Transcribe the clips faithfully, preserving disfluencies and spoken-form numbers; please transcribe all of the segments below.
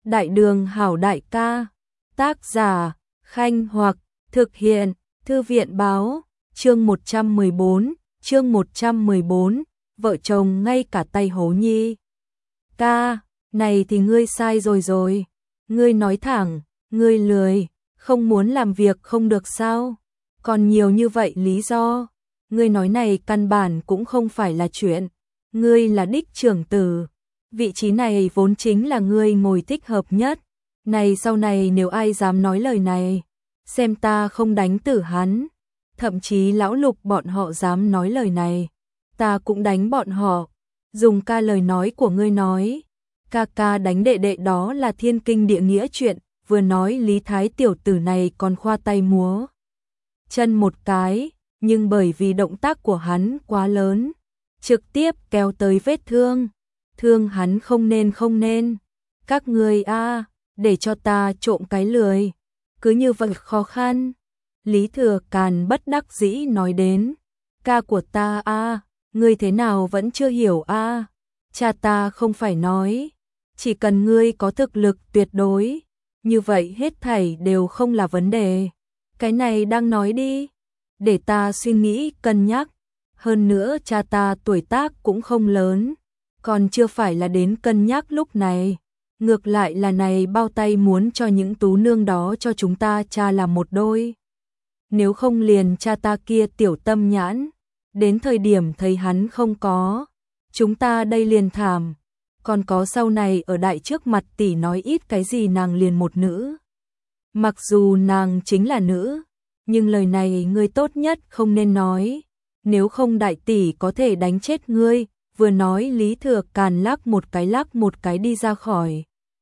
Đại đường hảo đại ca. Tác giả, Khanh Hoặc, thực hiện, Thư viện báo, chương một trăm mười bốn, chương một trăm mười bốn, vợ chồng ngay cả tay hố nhi. Ca, này thì ngươi sai rồi rồi. Ngươi nói thẳng, ngươi lười, không muốn làm việc không được sao? Còn nhiều như vậy lý do. Ngươi nói này căn bản cũng không phải là chuyện. Ngươi là đích trưởng tử. Vị trí này vốn chính là ngươi ngồi thích hợp nhất. Này sau này nếu ai dám nói lời này, xem ta không đánh tử hắn. Thậm chí lão Lục bọn họ dám nói lời này, ta cũng đánh bọn họ. Dùng ca lời nói của ngươi nói, ca ca đánh đệ đệ đó là thiên kinh địa nghĩa chuyện. Vừa nói Lý Thái tiểu tử này còn khoa tay múa chân một cái, nhưng bởi vì động tác của hắn quá lớn, trực tiếp kéo tới vết thương. Thương hắn không nên không nên. Các ngươi a, để cho ta trộm cái lười. Cứ như vậy khó khăn. Lý Thừa Càn bất đắc dĩ nói đến. Ca của ta a, ngươi thế nào vẫn chưa hiểu a? Cha ta không phải nói, chỉ cần ngươi có thực lực tuyệt đối, như vậy hết thảy đều không là vấn đề. Cái này đang nói đi, để ta suy nghĩ cân nhắc. Hơn nữa cha ta tuổi tác cũng không lớn, còn chưa phải là đến cân nhắc lúc này. Ngược lại là này bao tay muốn cho những tú nương đó cho chúng ta cha làm một đôi. Nếu không liền cha ta kia tiểu tâm nhãn, đến thời điểm thấy hắn không có, chúng ta đây liền thảm. Còn có sau này ở đại trước mặt tỷ nói ít cái gì nàng liền một nữ. Mặc dù nàng chính là nữ, nhưng lời này ngươi tốt nhất không nên nói. Nếu không đại tỷ có thể đánh chết ngươi. Vừa nói Lý Thừa Càn lắc một cái lắc một cái đi ra khỏi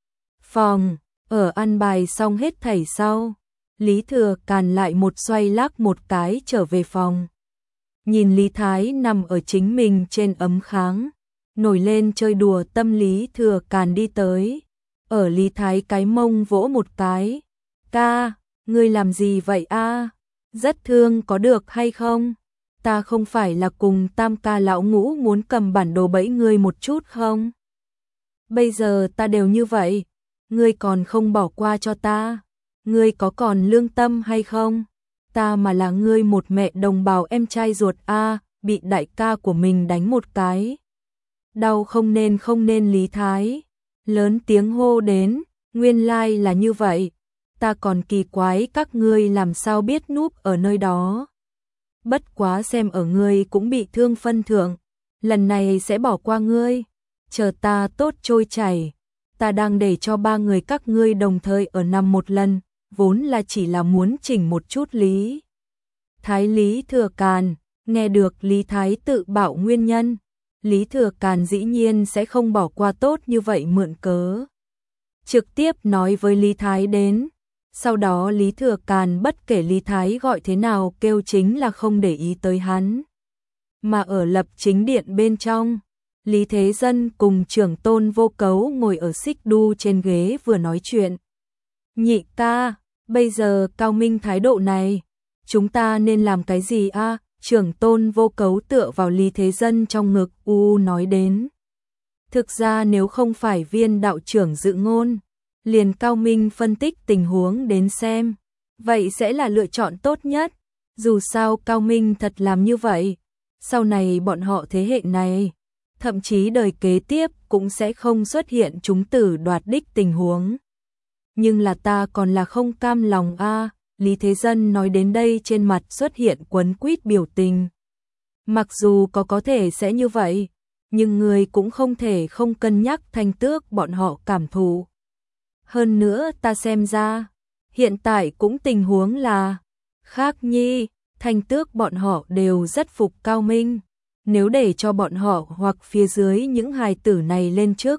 phòng. Ở ăn bài xong hết thảy sau, Lý Thừa Càn lại một xoay lắc một cái trở về phòng. Nhìn Lý Thái nằm ở chính mình trên ấm kháng, nổi lên chơi đùa tâm Lý Thừa Càn đi tới. Ở Lý Thái cái mông vỗ một cái. Ca, ngươi làm gì vậy a? Rất thương có được hay không? Ta không phải là cùng tam ca lão ngũ muốn cầm bản đồ bẫy ngươi một chút không? Bây giờ ta đều như vậy, ngươi còn không bỏ qua cho ta? Ngươi có còn lương tâm hay không? Ta mà là ngươi một mẹ đồng bào em trai ruột a, bị đại ca của mình đánh một cái. Đau không nên không nên. Lý Thái lớn tiếng hô đến, nguyên lai là như vậy. Ta còn kỳ quái các ngươi làm sao biết núp ở nơi đó. Bất quá xem ở ngươi cũng bị thương phân thượng, lần này sẽ bỏ qua ngươi. Chờ ta tốt trôi chảy, ta đang để cho ba người các ngươi đồng thời ở nằm một lần, vốn là chỉ là muốn chỉnh một chút Lý Thái. Lý Thừa Càn nghe được Lý Thái tự bạo nguyên nhân, Lý Thừa Càn dĩ nhiên sẽ không bỏ qua tốt như vậy mượn cớ. Trực tiếp nói với Lý Thái đến. Sau đó Lý Thừa Càn bất kể Lý Thái gọi thế nào kêu chính là không để ý tới hắn. Mà ở lập chính điện bên trong, Lý Thế Dân cùng trưởng tôn Vô Cấu ngồi ở xích đu trên ghế vừa nói chuyện. Nhị ca, bây giờ Cao Minh thái độ này, chúng ta nên làm cái gì a? Trưởng tôn Vô Cấu tựa vào Lý Thế Dân trong ngực u nói đến. Thực ra nếu không phải viên đạo trưởng dự ngôn, liền Cao Minh phân tích tình huống đến xem, vậy sẽ là lựa chọn tốt nhất. Dù sao Cao Minh thật làm như vậy, sau này bọn họ thế hệ này, thậm chí đời kế tiếp cũng sẽ không xuất hiện chúng tử đoạt đích tình huống. Nhưng là ta còn là không cam lòng a. Lý Thế Dân nói đến đây trên mặt xuất hiện quấn quýt biểu tình. Mặc dù có có thể sẽ như vậy, nhưng người cũng không thể không cân nhắc Thanh Tước bọn họ cảm thụ. Hơn nữa ta xem ra, hiện tại cũng tình huống là khác nhi, Thanh Tước bọn họ đều rất phục Cao Minh. Nếu để cho bọn họ hoặc phía dưới những hài tử này lên trước,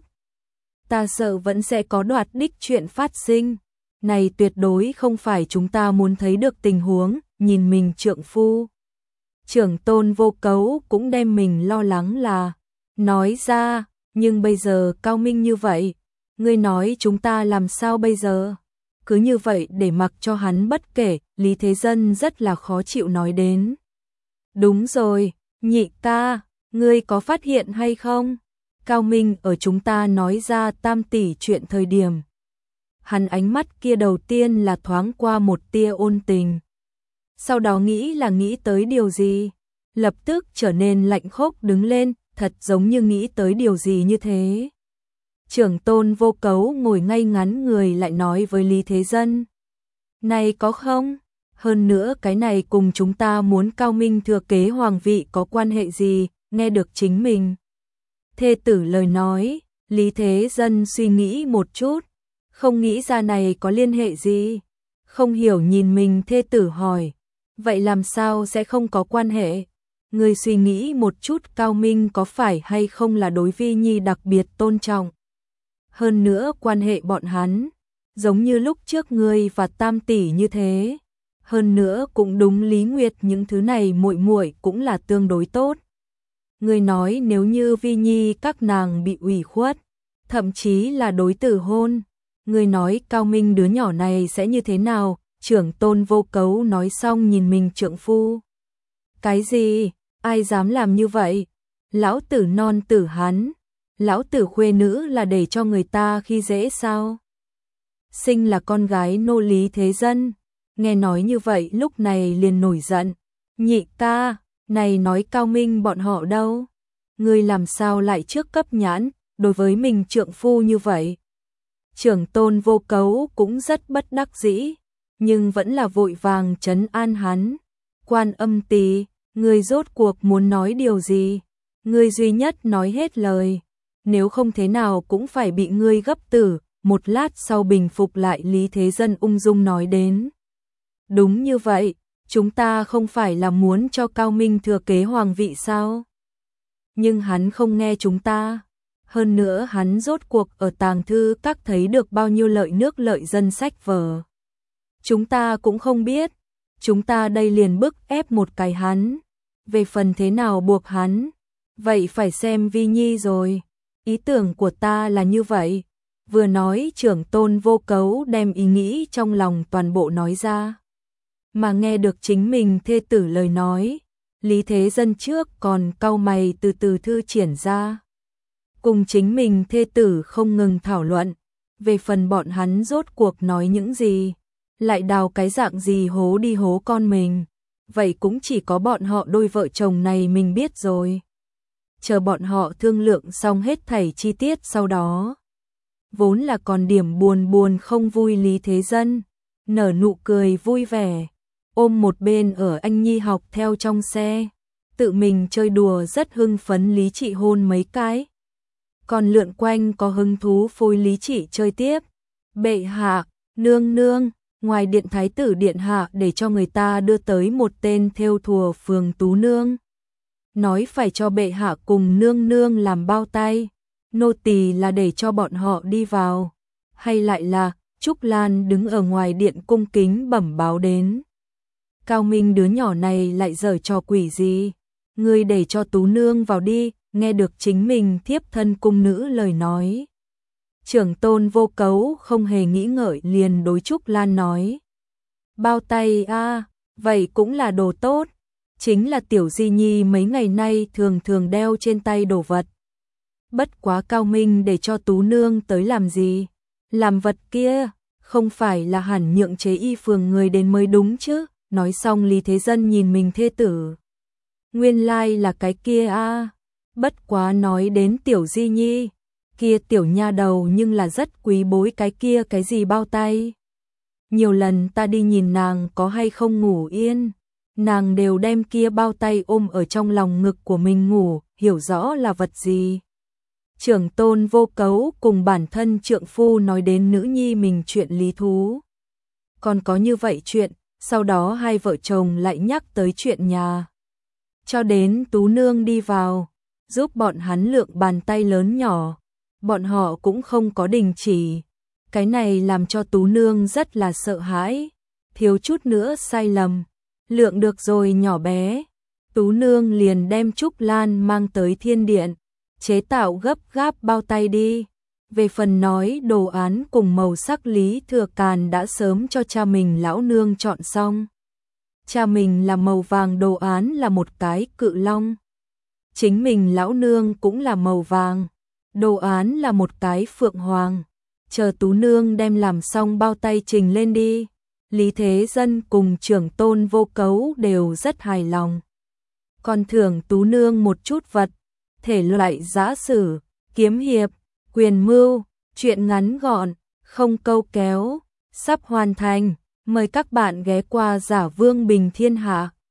ta sợ vẫn sẽ có đoạt đích chuyện phát sinh. Này tuyệt đối không phải chúng ta muốn thấy được tình huống. Nhìn mình trượng phu, trưởng tôn Vô Cấu cũng đem mình lo lắng là nói ra. Nhưng bây giờ Cao Minh như vậy, ngươi nói chúng ta làm sao bây giờ? Cứ như vậy để mặc cho hắn bất kể. Lý Thế Dân rất là khó chịu nói đến. Đúng rồi, nhị ca, ngươi có phát hiện hay không? Cao Minh ở chúng ta nói ra tam tỷ chuyện thời điểm, hắn ánh mắt kia đầu tiên là thoáng qua một tia ôn tình. Sau đó nghĩ là nghĩ tới điều gì, lập tức trở nên lạnh khốc đứng lên, thật giống như nghĩ tới điều gì như thế. Trưởng tôn Vô Cấu ngồi ngay ngắn người lại nói với Lý Thế Dân. Này có không? Hơn nữa cái này cùng chúng ta muốn Cao Minh thừa kế hoàng vị có quan hệ gì? Nghe được chính mình thê tử lời nói, Lý Thế Dân suy nghĩ một chút, không nghĩ ra này có liên hệ gì. Không hiểu nhìn mình thê tử hỏi, vậy làm sao sẽ không có quan hệ? Người suy nghĩ một chút, Cao Minh có phải hay không là đối Vi Nhi đặc biệt tôn trọng? Hơn nữa quan hệ bọn hắn, giống như lúc trước ngươi và Tam tỷ như thế. Hơn nữa cũng đúng Lý Nguyệt những thứ này muội muội cũng là tương đối tốt. Ngươi nói nếu như Vi Nhi các nàng bị ủy khuất, thậm chí là đối tử hôn, ngươi nói Cao Minh đứa nhỏ này sẽ như thế nào? Trưởng tôn Vô Cấu nói xong nhìn mình trượng phu. Cái gì? Ai dám làm như vậy? Lão tử non tử hắn, lão tử khuê nữ là để cho người ta khi dễ sao? Sinh là con gái nô Lý Thế Dân, nghe nói như vậy lúc này liền nổi giận. Nhị ca, này nói Cao Minh bọn họ đâu? Ngươi làm sao lại trước cấp nhãn đối với mình trượng phu như vậy? Trưởng tôn Vô Cấu cũng rất bất đắc dĩ, nhưng vẫn là vội vàng trấn an hắn. Quan Âm tỷ, ngươi rốt cuộc muốn nói điều gì? Ngươi duy nhất nói hết lời, nếu không thế nào cũng phải bị ngươi gấp tử. Một lát sau bình phục lại, Lý Thế Dân ung dung nói đến. Đúng như vậy, chúng ta không phải là muốn cho Cao Minh thừa kế hoàng vị sao? Nhưng hắn không nghe chúng ta. Hơn nữa hắn rốt cuộc ở tàng thư các thấy được bao nhiêu lợi nước lợi dân sách vở. Chúng ta cũng không biết. Chúng ta đây liền bức ép một cái hắn. Về phần thế nào buộc hắn, vậy phải xem Vi Nhi rồi. Ý tưởng của ta là như vậy. Vừa nói trưởng tôn Vô Cấu đem ý nghĩ trong lòng toàn bộ nói ra. Mà nghe được chính mình thê tử lời nói, Lý Thế Dân trước còn cau mày từ từ thư triển ra. Cùng chính mình thê tử không ngừng thảo luận, về phần bọn hắn rốt cuộc nói những gì, lại đào cái dạng gì hố đi hố con mình, vậy cũng chỉ có bọn họ đôi vợ chồng này mình biết rồi. Chờ bọn họ thương lượng xong hết thảy chi tiết sau đó. Vốn là còn điểm buồn buồn không vui Lý Thế Dân, nở nụ cười vui vẻ, ôm một bên ở anh Nhi học theo trong xe, tự mình chơi đùa rất hưng phấn Lý Trị hôn mấy cái. Còn lượn quanh có hứng thú phôi Lý Trị chơi tiếp. Bệ hạ, nương nương, ngoài điện thái tử điện hạ để cho người ta đưa tới một tên thêu thùa phường Tú Nương. Nói phải cho bệ hạ cùng nương nương làm bao tay. Nô tỳ là để cho bọn họ đi vào, hay lại là Trúc Lan đứng ở ngoài điện cung kính bẩm báo đến. Cao Minh đứa nhỏ này lại giở trò quỷ gì? Ngươi để cho Tú Nương vào đi. Nghe được chính mình thiếp thân cung nữ lời nói, trưởng tôn Vô Cấu không hề nghĩ ngợi liền đối Trúc Lan nói. Bao tay a, à, vậy cũng là đồ tốt, chính là tiểu Di Nhi mấy ngày nay thường thường đeo trên tay đồ vật. Bất quá Cao Minh để cho Tú Nương tới làm gì? Làm vật kia, không phải là hẳn nhượng chế y phường người đến mới đúng chứ? Nói xong Lý Thế Dân nhìn mình thê tử. Nguyên lai là cái kia a. À. Bất quá nói đến tiểu Di Nhi, kia tiểu nha đầu nhưng là rất quý bối cái kia cái gì bao tay. Nhiều lần ta đi nhìn nàng có hay không ngủ yên, nàng đều đem kia bao tay ôm ở trong lòng ngực của mình ngủ, hiểu rõ là vật gì. Trưởng tôn Vô Cấu cùng bản thân trượng phu nói đến nữ nhi mình chuyện lý thú. Còn có như vậy chuyện, sau đó hai vợ chồng lại nhắc tới chuyện nhà. Cho đến Tú Nương đi vào, giúp bọn hắn lượng bàn tay lớn nhỏ, bọn họ cũng không có đình chỉ. Cái này làm cho Tú Nương rất là sợ hãi, thiếu chút nữa sai lầm. Lượng được rồi nhỏ bé, Tú Nương liền đem Trúc Lan mang tới thiên điện, chế tạo gấp gáp bao tay đi. Về phần nói đồ án cùng màu sắc Lý Thừa Càn đã sớm cho cha mình lão nương chọn xong. Cha mình là màu vàng, đồ án là một cái cự long. Chính mình lão nương cũng là màu vàng, đồ án là một cái phượng hoàng. chờ Tú Nương đem làm xong bao tay trình lên đi. Lý Thế Dân cùng trưởng tôn Vô Cấu đều rất hài lòng. Còn thưởng Tú Nương một chút vật, thể loại giã sử, kiếm hiệp, quyền mưu, truyện ngắn gọn, không câu kéo, sắp hoàn thành. Mời các bạn ghé qua Giả Vương Bình Thiên Hạ.